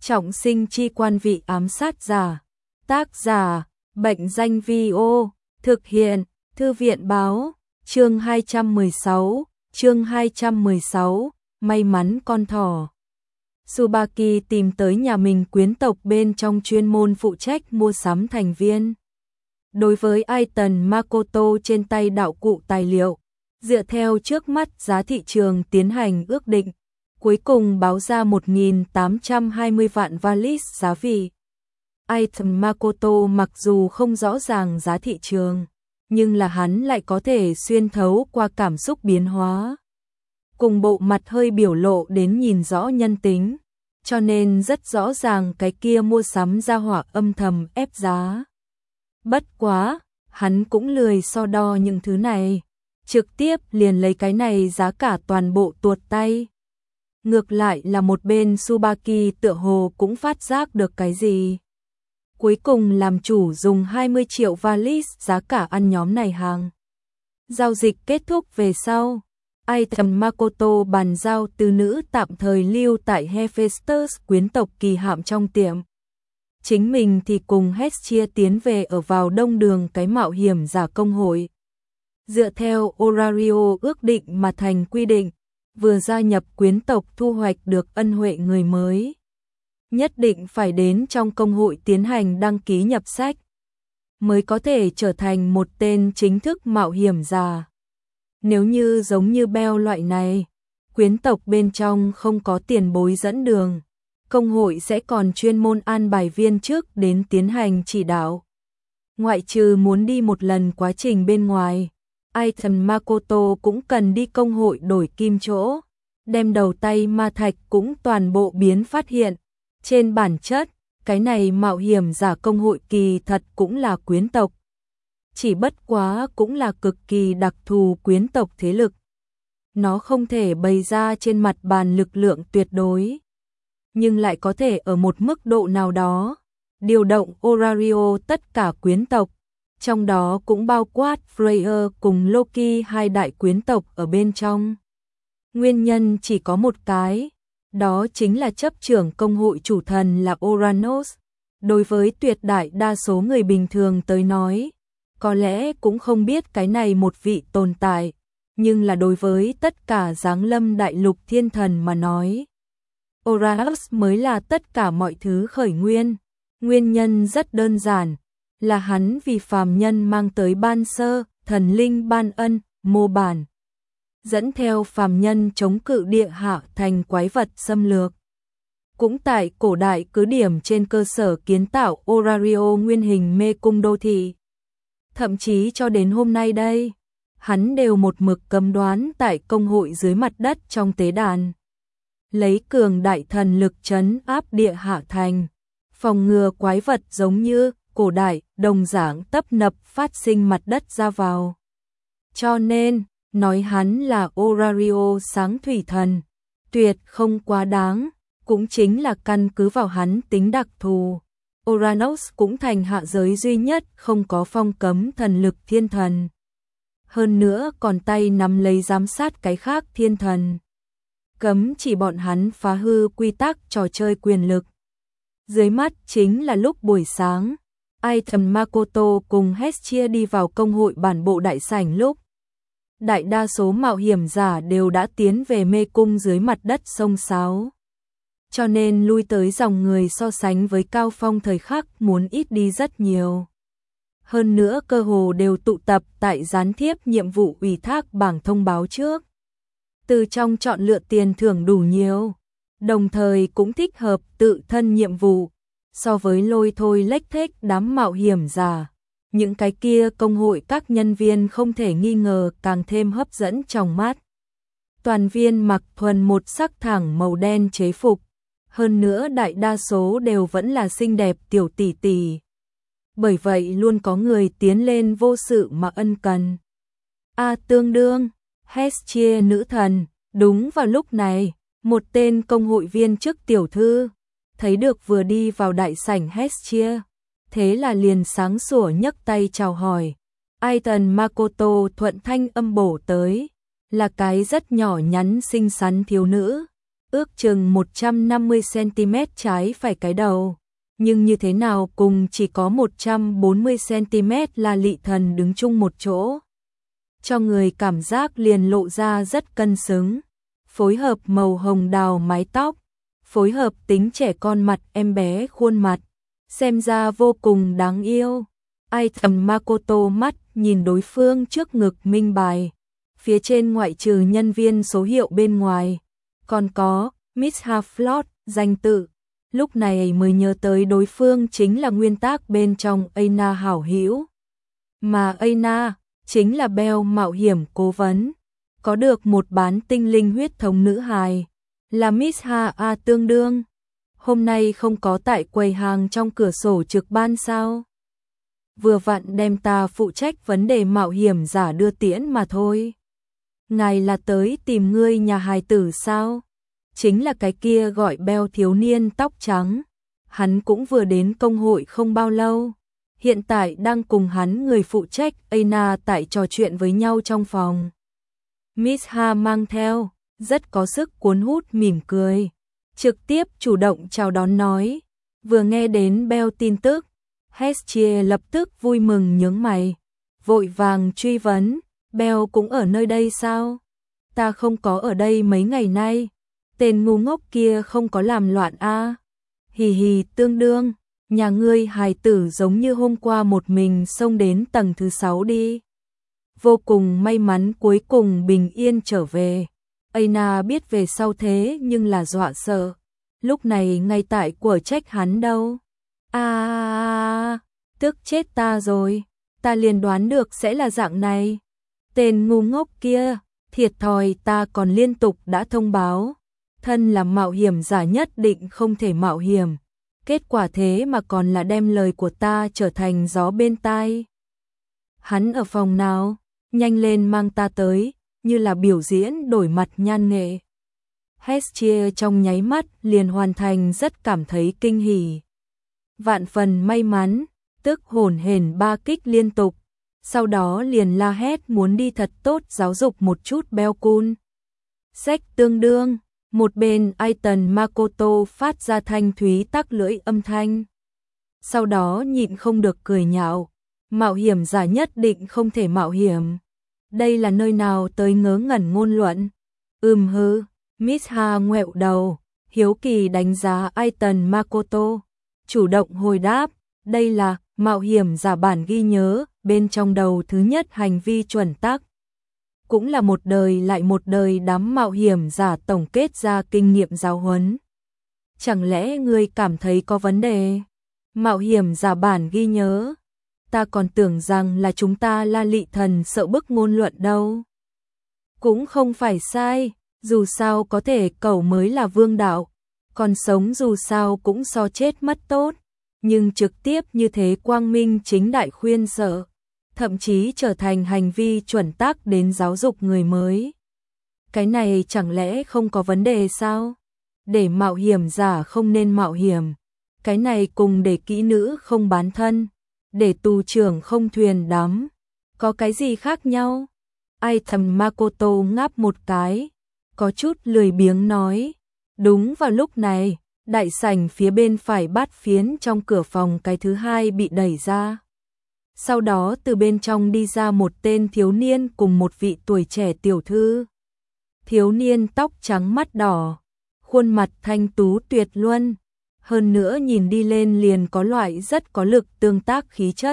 Trọng sinh chi quan vị ám sát giả. Tác giả, Bệnh danh Vi-ô, thực hiện, Thư viện báo, chương 216, may mắn con thỏ. Tsubaki tìm tới nhà mình quyến tộc bên trong chuyên môn phụ trách mua sắm thành viên. Đối với Aiton Makoto trên tay đạo cụ tài liệu, dựa theo trước mắt giá thị trường tiến hành ước định, cuối cùng báo ra 1.820 vạn valise giá vị. Aiton Makoto mặc dù không rõ ràng giá thị trường, nhưng là hắn lại có thể xuyên thấu qua cảm xúc biến hóa. Cùng bộ mặt hơi biểu lộ đến nhìn rõ nhân tính, cho nên rất rõ ràng cái kia mua sắm gia hỏa âm thầm ép giá. Bất quá, hắn cũng lười so đo những thứ này, trực tiếp liền lấy cái này giá cả toàn bộ tuột tay. Ngược lại là một bên Tsubaki tựa hồ cũng phát giác được cái gì. Cuối cùng làm chủ dùng 20 triệu valise giá cả ăn nhóm này hàng. Giao dịch kết thúc về sau, Aiton Makoto bàn giao từ nữ tạm thời lưu tại Hephaestus quyến tộc kỳ hạm trong tiệm. Chính mình thì cùng Hestia tiến về ở vào đông đường cái mạo hiểm giả công hội. Dựa theo Orario ước định mà thành quy định, vừa gia nhập quyến tộc thu hoạch được ân huệ người mới, nhất định phải đến trong công hội tiến hành đăng ký nhập sách, mới có thể trở thành một tên chính thức mạo hiểm giả. Nếu như giống như Bell loại này, quyến tộc bên trong không có tiền bối dẫn đường, công hội sẽ còn chuyên môn an bài viên trước đến tiến hành chỉ đạo. Ngoại trừ muốn đi một lần quá trình bên ngoài, Aiton Makoto cũng cần đi công hội đổi kim chỗ, đem đầu tay ma thạch cũng toàn bộ biến phát hiện. Trên bản chất, cái này mạo hiểm giả công hội kỳ thật cũng là quyến tộc. Chỉ bất quá cũng là cực kỳ đặc thù quyến tộc thế lực. Nó không thể bày ra trên mặt bàn lực lượng tuyệt đối, nhưng lại có thể ở một mức độ nào đó điều động Orario tất cả quyến tộc, trong đó cũng bao quát Freya cùng Loki hai đại quyến tộc ở bên trong. Nguyên nhân chỉ có một cái, đó chính là chấp trưởng công hội chủ thần là Oranos. Đối với tuyệt đại đa số người bình thường tới nói, có lẽ cũng không biết cái này một vị tồn tại, nhưng là đối với tất cả giáng lâm đại lục thiên thần mà nói, Oranos mới là tất cả mọi thứ khởi nguyên. Nguyên nhân rất đơn giản, là hắn vì phàm nhân mang tới ban sơ, thần linh ban ân, mô bản, dẫn theo phàm nhân chống cự địa hạ thành quái vật xâm lược. Cũng tại cổ đại cứ điểm trên cơ sở kiến tạo Orario nguyên hình mê cung đô thị. Thậm chí cho đến hôm nay đây, hắn đều một mực cấm đoán tại công hội dưới mặt đất trong tế đàn. Lấy cường đại thần lực trấn áp địa hạ thành, phòng ngừa quái vật giống như cổ đại đồng dạng tấp nập phát sinh mặt đất ra vào. Cho nên, nói hắn là Orario sáng thủy thần, tuyệt không quá đáng, cũng chính là căn cứ vào hắn tính đặc thù. Oranos cũng thành hạ giới duy nhất không có phong cấm thần lực thiên thần. Hơn nữa còn tay nắm lấy giám sát cái khác thiên thần. Cấm chỉ bọn hắn phá hư quy tắc trò chơi quyền lực. Dưới mắt chính là lúc buổi sáng, Aiton Makoto cùng Hestia đi vào công hội bản bộ đại sảnh lúc. Đại đa số mạo hiểm giả đều đã tiến về mê cung dưới mặt đất sông Sáo. Cho nên lui tới dòng người so sánh với cao phong thời khắc muốn ít đi rất nhiều. Hơn nữa cơ hồ đều tụ tập tại gián tiếp nhiệm vụ ủy thác bảng thông báo trước. Từ trong chọn lựa tiền thưởng đủ nhiều, đồng thời cũng thích hợp tự thân nhiệm vụ. So với lôi thôi lếch thếch đám mạo hiểm giả, những cái kia công hội các nhân viên không thể nghi ngờ càng thêm hấp dẫn trong mắt. Toàn viên mặc thuần một sắc thẳng màu đen chế phục, hơn nữa đại đa số đều vẫn là xinh đẹp tiểu tỷ tỷ. Bởi vậy luôn có người tiến lên vô sự mà ân cần. Tương đương, Hestia nữ thần, đúng vào lúc này, một tên công hội viên chức tiểu thư, thấy được vừa đi vào đại sảnh Hestia, thế là liền sáng sủa nhấc tay chào hỏi. Aiton Makoto thuận thanh âm bổ tới, là cái rất nhỏ nhắn xinh xắn thiếu nữ, ước chừng 150cm trái phải cái đầu. Nhưng như thế nào cùng chỉ có 140cm là Lị Thần đứng chung một chỗ. Cho người cảm giác liền lộ ra rất cân xứng. Phối hợp màu hồng đào mái tóc, phối hợp tính trẻ con mặt em bé khuôn mặt, xem ra vô cùng đáng yêu. Ai thầm Makoto mắt nhìn đối phương trước ngực minh bài. Phía trên ngoại trừ nhân viên số hiệu bên ngoài, còn có Miss Haflot, danh tự. Lúc này mới nhớ tới đối phương chính là nguyên tác bên trong Aina hảo hữu. Mà Aina chính là Bell mạo hiểm cố vấn. Có được một bán tinh linh huyết thống nữ hài, là Miss Ha tương đương. Hôm nay không có tại quầy hàng trong cửa sổ trực ban sao? Vừa vặn đem ta phụ trách vấn đề mạo hiểm giả đưa tiễn mà thôi. Ngài là tới tìm ngươi nhà hài tử sao? Chính là cái kia gọi Bell thiếu niên tóc trắng. Hắn cũng vừa đến công hội không bao lâu. Hiện tại đang cùng hắn người phụ trách Aina tại trò chuyện với nhau trong phòng. Miss Ha mang theo, rất có sức cuốn hút mỉm cười. Trực tiếp chủ động chào đón nói. Vừa nghe đến Bell tin tức, Hestia lập tức vui mừng nhướng mày. Vội vàng truy vấn, Bell cũng ở nơi đây sao? Ta không có ở đây mấy ngày nay. Tên ngu ngốc kia không có làm loạn a. Hì hì tương đương, nhà ngươi hài tử giống như hôm qua một mình xông đến tầng thứ 6 đi. Vô cùng may mắn cuối cùng bình yên trở về. Aina biết về sau thế nhưng là dọa sợ. Lúc này ngay tại của trách hắn đâu. Tức chết ta rồi. Ta liền đoán được sẽ là dạng này. Tên ngu ngốc kia, thiệt thòi ta còn liên tục đã thông báo. Thân là mạo hiểm giả nhất định không thể mạo hiểm. Kết quả thế mà còn là đem lời của ta trở thành gió bên tai. Hắn ở phòng nào? Nhanh lên mang ta tới, như là biểu diễn đổi mặt nhan nghệ. Hestia trong nháy mắt liền hoàn thành rất cảm thấy kinh hỉ. Vạn phần may mắn, tức hổn hển 3 kích liên tục. Sau đó liền la hét muốn đi thật tốt giáo dục một chút Bell-kun. Sách tương đương, một bên Aiton Makoto phát ra thanh thúy tắc lưỡi âm thanh. Sau đó nhịn không được cười nhạo. Mạo hiểm giả nhất định không thể mạo hiểm. Đây là nơi nào tới ngớ ngẩn ngôn luận. Hư, Miss Ha ngoẹo đầu, hiếu kỳ đánh giá Aiton Makoto. Chủ động hồi đáp, đây là mạo hiểm giả bản ghi nhớ, bên trong đầu thứ nhất hành vi chuẩn tắc. Cũng là một đời lại một đời đám mạo hiểm giả tổng kết ra kinh nghiệm giáo huấn. Chẳng lẽ ngươi cảm thấy có vấn đề? Mạo hiểm giả bản ghi nhớ. Ta còn tưởng rằng là chúng ta La Lị Thần sợ bức ngôn luận đâu. Cũng không phải sai, dù sao có thể cậu mới là vương đạo, còn sống dù sao cũng so chết mất tốt, nhưng trực tiếp như thế quang minh chính đại khuyên sợ, thậm chí trở thành hành vi chuẩn tắc đến giáo dục người mới. Cái này chẳng lẽ không có vấn đề sao? Để mạo hiểm giả không nên mạo hiểm, cái này cùng để kỹ nữ không bán thân, để tù trưởng không thuyền đắm, có cái gì khác nhau? Ai thầm Makoto ngáp một cái, có chút lười biếng nói. Đúng vào lúc này, đại sảnh phía bên phải bát phiến trong cửa phòng cái thứ hai bị đẩy ra. Sau đó từ bên trong đi ra một tên thiếu niên cùng một vị tuổi trẻ tiểu thư. Thiếu niên tóc trắng mắt đỏ, khuôn mặt thanh tú tuyệt luân, hơn nữa nhìn đi lên liền có loại rất có lực tương tác khí chất.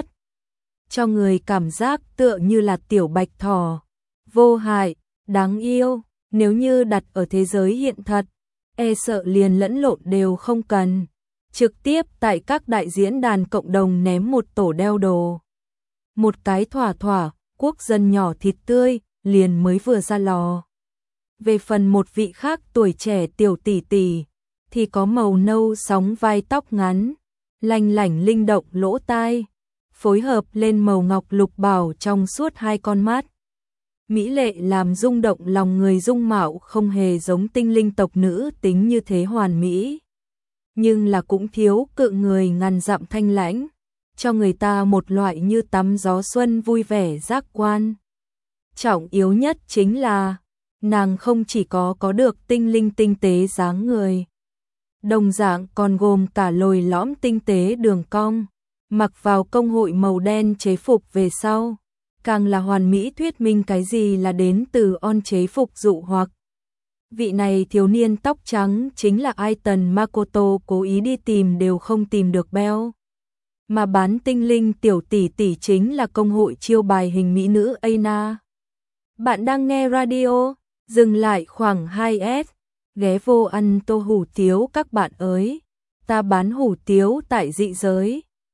Cho người cảm giác tựa như là tiểu bạch thỏ, vô hại, đáng yêu, nếu như đặt ở thế giới hiện thật, e sợ liền lẫn lộn đều không cần. Trực tiếp tại các đại diễn đàn cộng đồng ném một tổ đeo đồ. Một cái thỏa, quốc dân nhỏ thịt tươi, liền mới vừa ra lò. Về phần một vị khác tuổi trẻ tiểu tỷ tỷ, thì có màu nâu sóng vai tóc ngắn, lanh lảnh linh động lỗ tai, phối hợp lên màu ngọc lục bảo trong suốt hai con mắt. Mỹ lệ làm rung động lòng người, dung mạo không hề giống tinh linh tộc nữ tính như thế hoàn mỹ. Nhưng là cũng thiếu cự người ngàn dặm thanh lãnh, cho người ta một loại như tắm gió xuân vui vẻ giác quan. Trọng yếu nhất chính là Nàng không chỉ có được tinh linh tinh tế dáng người, đồng dạng còn gồm cả lồi lõm tinh tế đường cong, mặc vào công hội màu đen chế phục về sau, càng là hoàn mỹ thuyết minh cái gì là đến từ on chế phục dụ hoặc. Vị này thiếu niên tóc trắng chính là Aiton Makoto cố ý đi tìm đều không tìm được Bell. Mà bán tinh linh tiểu tỷ tỷ chính là công hội chiêu bài hình mỹ nữ Aina. Bạn đang nghe radio, dừng lại khoảng 2S, ghé vô ăn tô hủ tiếu các bạn ơi. Ta bán hủ tiếu tại dị giới.